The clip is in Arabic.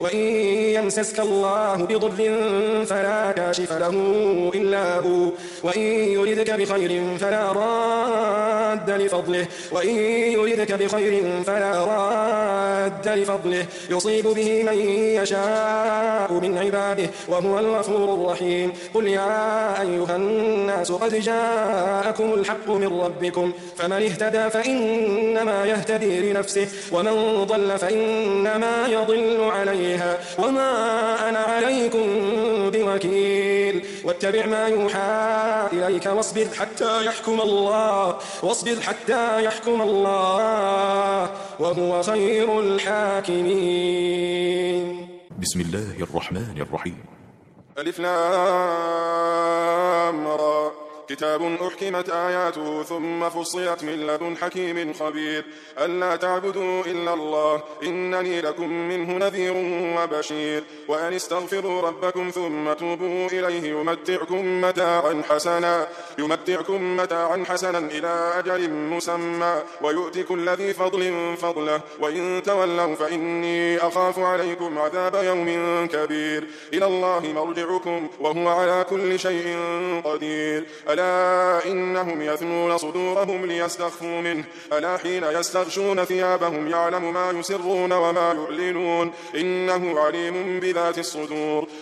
وإن يمسسك الله بضر فلا كاشف له إلا هو وإن يردك بخير فلا راد لفضله يصيب به من يشاء من عباده وهو الغفور الرحيم قل يا أيها الناس قد جاءكم الحق من ربكم فمن اهتدى فإنما يهتدي لنفسه ومن ضل فإنما يضل عليها وما أنا عليكم بوكيل واتبع ما يوحى إليك واصبر حتى يحكم الله وهو خير الحاكمين. بسم الله الرحمن الرحيم. ألف لام را كتاب أحكمت آياته ثم فصلت من لدن حكيم خبير ألا تعبدوا إلا الله إنني لكم منه نذير وبشير وأن استغفروا ربكم ثم توبوا إليه يمتعكم متاعا حسنا إلى أجل مسمى ويؤتي كل ذي فضل فضله وإن تولوا فإني أخاف عليكم عذاب يوم كبير إلى الله مرجعكم وهو على كل شيء قدير ألا إنهم يثنون صدورهم ليستخفوا منه ألا حين يستغشون ثيابهم يعلم ما يسرون وما يعلنون إنه عليم بذات الصدور